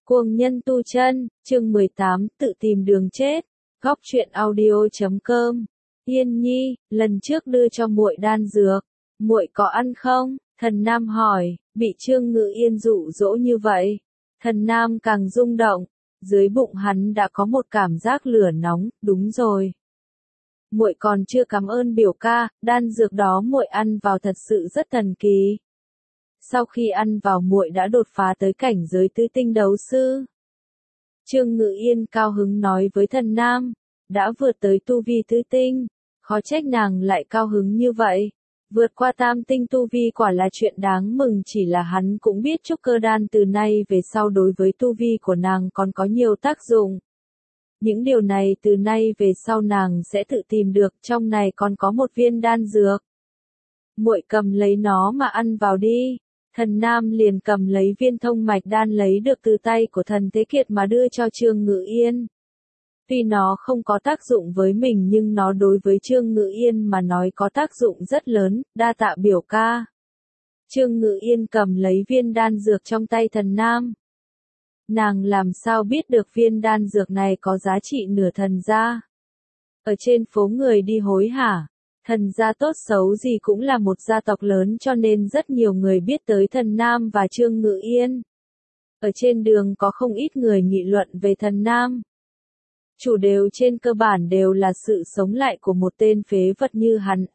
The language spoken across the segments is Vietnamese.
Cuồng nhân tu chân, chương 18, tự tìm đường chết. Góc truyện audio.com. Yên Nhi, lần trước đưa cho muội đan dược, muội có ăn không? Thần Nam hỏi, bị Trương Ngự Yên dụ dỗ như vậy. Thần Nam càng rung động, dưới bụng hắn đã có một cảm giác lửa nóng, đúng rồi. Muội còn chưa cảm ơn biểu ca, đan dược đó muội ăn vào thật sự rất thần kỳ. Sau khi ăn vào muội đã đột phá tới cảnh giới tứ tinh đấu sư. Trương Ngự Yên cao hứng nói với Thần Nam, đã vượt tới tu vi tứ tinh, khó trách nàng lại cao hứng như vậy. Vượt qua tam tinh tu vi quả là chuyện đáng mừng, chỉ là hắn cũng biết trúc cơ đan từ nay về sau đối với tu vi của nàng còn có nhiều tác dụng. Những điều này từ nay về sau nàng sẽ tự tìm được, trong này còn có một viên đan dược. Muội cầm lấy nó mà ăn vào đi. Thần Nam liền cầm lấy viên thông mạch đan lấy được từ tay của Thần Thế Kiệt mà đưa cho Trương Ngự Yên. Tuy nó không có tác dụng với mình nhưng nó đối với Trương Ngự Yên mà nói có tác dụng rất lớn, đa tạ biểu ca. Trương Ngự Yên cầm lấy viên đan dược trong tay Thần Nam. Nàng làm sao biết được viên đan dược này có giá trị nửa thần gia? Ở trên phố người đi hối hả? Thần gia tốt xấu gì cũng là một gia tộc lớn cho nên rất nhiều người biết tới Thần Nam và Trương Ngự Yên. Ở trên đường có không ít người nghị luận về Thần Nam. Chủ đều trên cơ bản đều là sự sống lại của một tên phế vật như hắn.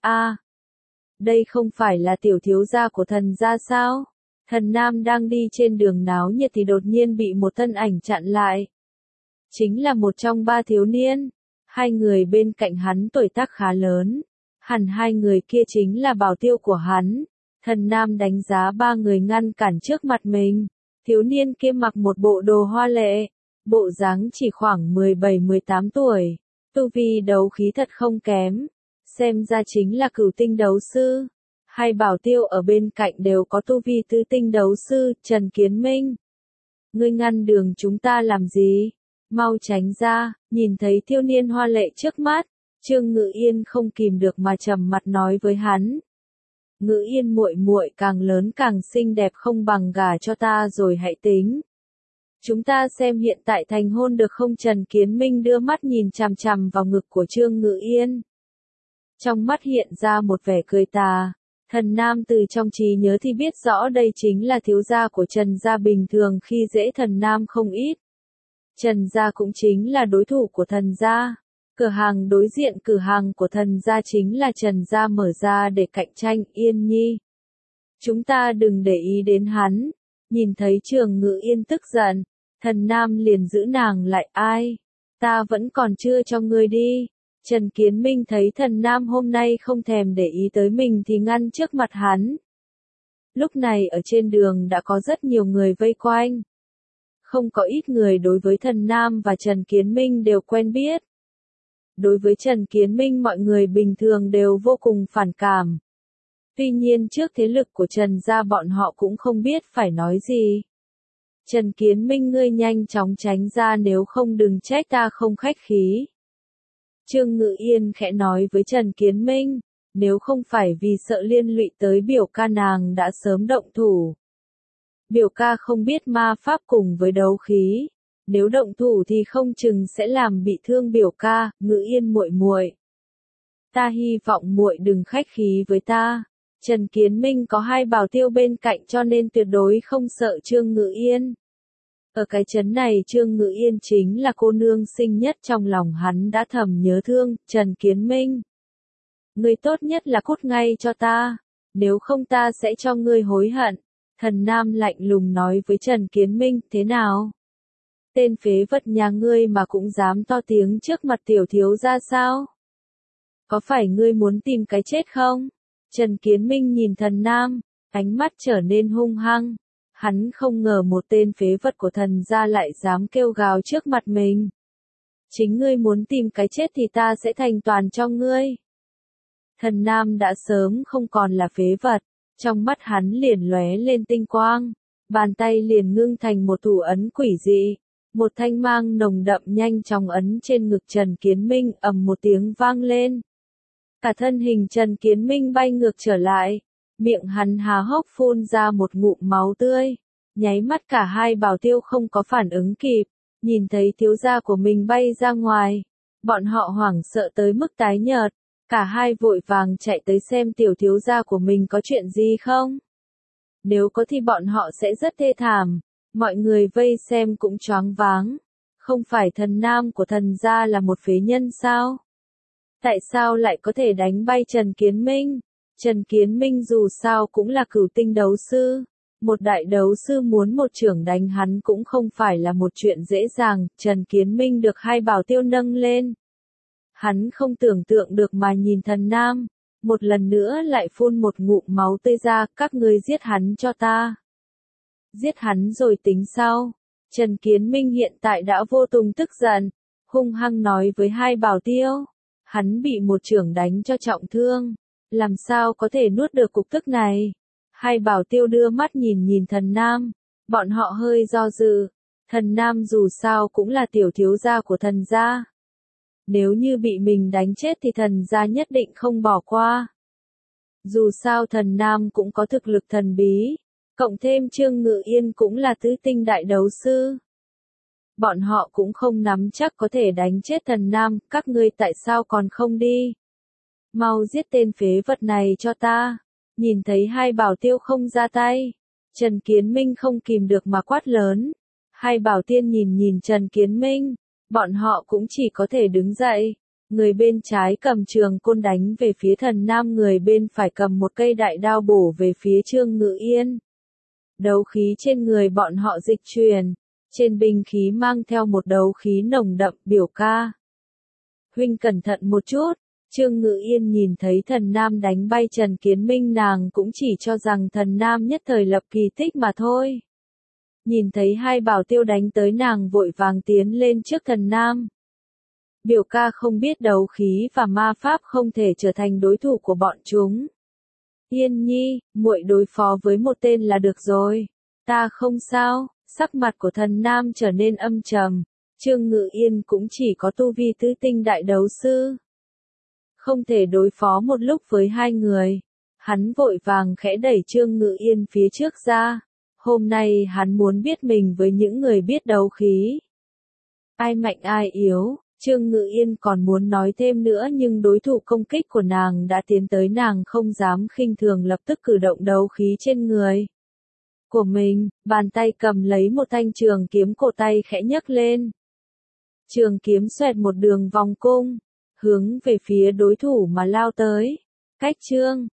Đây không phải là tiểu thiếu gia của thần gia sao? Thần Nam đang đi trên đường náo nhiệt thì đột nhiên bị một thân ảnh chặn lại. Chính là một trong ba thiếu niên. Hai người bên cạnh hắn tuổi tác khá lớn. Hẳn hai người kia chính là bảo tiêu của hắn. Thần Nam đánh giá ba người ngăn cản trước mặt mình. Thiếu niên kia mặc một bộ đồ hoa lệ. Bộ dáng chỉ khoảng 17-18 tuổi. Tu vi đấu khí thật không kém. Xem ra chính là cửu tinh đấu sư. Hai bảo tiêu ở bên cạnh đều có tu vi tứ tinh đấu sư. Trần Kiến Minh. Ngươi ngăn đường chúng ta làm gì? Mau tránh ra. Nhìn thấy thiếu niên hoa lệ trước mắt. Trương Ngự Yên không kìm được mà trầm mặt nói với hắn. Ngự Yên muội muội càng lớn càng xinh đẹp, không bằng gả cho ta rồi hãy tính. Chúng ta xem hiện tại thành hôn được không? Trần Kiến Minh đưa mắt nhìn chằm chằm vào ngực của Trương Ngự Yên. Trong mắt hiện ra một vẻ cười tà. Thần Nam từ trong trí nhớ thì biết rõ đây chính là thiếu gia của Trần gia, bình thường khi dễ Thần Nam không ít. Trần gia cũng chính là đối thủ của Thần gia. Cửa hàng đối diện cửa hàng của Thần gia chính là Trần gia mở ra để cạnh tranh. Yên Nhi, chúng ta đừng để ý đến hắn. Nhìn thấy Trương Ngự Yên tức giận, Thần Nam liền giữ nàng lại. Ai? Ta vẫn còn chưa cho ngươi đi. Trần Kiến Minh thấy Thần Nam hôm nay không thèm để ý tới mình thì ngăn trước mặt hắn. Lúc này ở trên đường đã có rất nhiều người vây quanh. Không có ít người đối với Thần Nam và Trần Kiến Minh đều quen biết. Đối với Trần Kiến Minh mọi người bình thường đều vô cùng phản cảm. Tuy nhiên trước thế lực của Trần gia bọn họ cũng không biết phải nói gì. Trần Kiến Minh, ngươi nhanh chóng tránh ra, nếu không đừng trách ta không khách khí. Trương Ngự Yên khẽ nói với Trần Kiến Minh, nếu không phải vì sợ liên lụy tới biểu ca nàng đã sớm động thủ. Biểu ca không biết ma pháp cùng với đấu khí. Nếu động thủ thì không chừng sẽ làm bị thương biểu ca. Ngự Yên muội muội, ta hy vọng muội đừng khách khí với ta. Trần Kiến Minh có hai bảo tiêu bên cạnh cho nên tuyệt đối không sợ Trương Ngự Yên. Ở cái trấn này Trương Ngự Yên chính là cô nương xinh nhất, trong lòng hắn đã thầm nhớ thương. Trần Kiến Minh, ngươi tốt nhất là cút ngay cho ta, nếu không ta sẽ cho ngươi hối hận. Thần Nam lạnh lùng nói với Trần Kiến Minh, thế nào? Tên phế vật nhà ngươi mà cũng dám to tiếng trước mặt tiểu thiếu gia sao? Có phải ngươi muốn tìm cái chết không? Trần Kiến Minh nhìn Thần Nam, ánh mắt trở nên hung hăng. Hắn không ngờ một tên phế vật của Thần gia lại dám kêu gào trước mặt mình. Chính ngươi muốn tìm cái chết thì ta sẽ thành toàn cho ngươi. Thần Nam đã sớm không còn là phế vật, trong mắt hắn liền lóe lên tinh quang, bàn tay liền ngưng thành một thủ ấn quỷ dị. Một thanh mang nồng đậm nhanh chóng ấn trên ngực Trần Kiến Minh, ầm một tiếng vang lên. Cả thân hình Trần Kiến Minh bay ngược trở lại, miệng hắn há hốc phun ra một ngụm máu tươi. Nháy mắt cả hai bảo tiêu không có phản ứng kịp, nhìn thấy thiếu gia của mình bay ra ngoài. Bọn họ hoảng sợ tới mức tái nhợt, cả hai vội vàng chạy tới xem tiểu thiếu gia của mình có chuyện gì không. Nếu có thì bọn họ sẽ rất thê thảm, mọi người vây xem cũng choáng váng. Không phải thần nam của thần gia là một phế nhân sao? Tại sao lại có thể đánh bay Trần Kiến Minh? Trần Kiến Minh dù sao cũng là cửu tinh đấu sư. Một đại đấu sư muốn một chưởng đánh hắn cũng không phải là một chuyện dễ dàng. Trần Kiến Minh được hai bảo tiêu nâng lên. Hắn không tưởng tượng được mà nhìn thần nam. Một lần nữa lại phun một ngụm máu tươi ra. Các ngươi giết hắn cho ta. Giết hắn rồi tính sau. Trần Kiến Minh hiện tại đã vô cùng tức giận. Hung hăng nói với hai bảo tiêu. Hắn bị một chưởng đánh cho trọng thương. Làm sao có thể nuốt được cục tức này? Hai bảo tiêu đưa mắt nhìn nhìn thần nam. Bọn họ hơi do dự. Thần nam dù sao cũng là tiểu thiếu gia của thần gia. Nếu như bị mình đánh chết thì thần gia nhất định không bỏ qua. Dù sao thần nam cũng có thực lực thần bí. Cộng thêm Trương Ngự Yên cũng là tứ tinh đại đấu sư. Bọn họ cũng không nắm chắc có thể đánh chết thần nam. Các ngươi tại sao còn không đi? Mau giết tên phế vật này cho ta. Nhìn thấy hai bảo tiêu không ra tay. Trần Kiến Minh không kìm được mà quát lớn. Hai bảo tiên nhìn nhìn Trần Kiến Minh. Bọn họ cũng chỉ có thể đứng dậy. Người bên trái cầm trường côn đánh về phía thần nam, người bên phải cầm một cây đại đao bổ về phía Trương Ngự Yên. Đấu khí trên người bọn họ dịch chuyển. Trên binh khí mang theo một đấu khí nồng đậm. Biểu ca. Huynh cẩn thận một chút. Trương Ngự Yên nhìn thấy thần nam đánh bay Trần Kiến Minh, nàng cũng chỉ cho rằng thần nam nhất thời lập kỳ tích mà thôi. Nhìn thấy hai bảo tiêu đánh tới, nàng vội vàng tiến lên trước thần nam. Biểu ca không biết đấu khí và ma pháp không thể trở thành đối thủ của bọn chúng. Yên nhi, muội đối phó với một tên là được rồi. Ta không sao. Sắc mặt của thần nam trở nên âm trầm. Trương Ngự Yên cũng chỉ có tu vi tứ tinh đại đấu sư. Không thể đối phó một lúc với hai người. Hắn vội vàng khẽ đẩy Trương Ngự Yên phía trước ra. Hôm nay hắn muốn biết mình với những người biết đấu khí. Ai mạnh ai yếu. Trương Ngự Yên còn muốn nói thêm nữa nhưng đối thủ công kích của nàng đã tiến tới, nàng không dám khinh thường, lập tức cử động đấu khí trên người của mình, bàn tay cầm lấy một thanh trường kiếm, cổ tay khẽ nhấc lên. Trường kiếm xoẹt một đường vòng cung, hướng về phía đối thủ mà lao tới. Cách Trương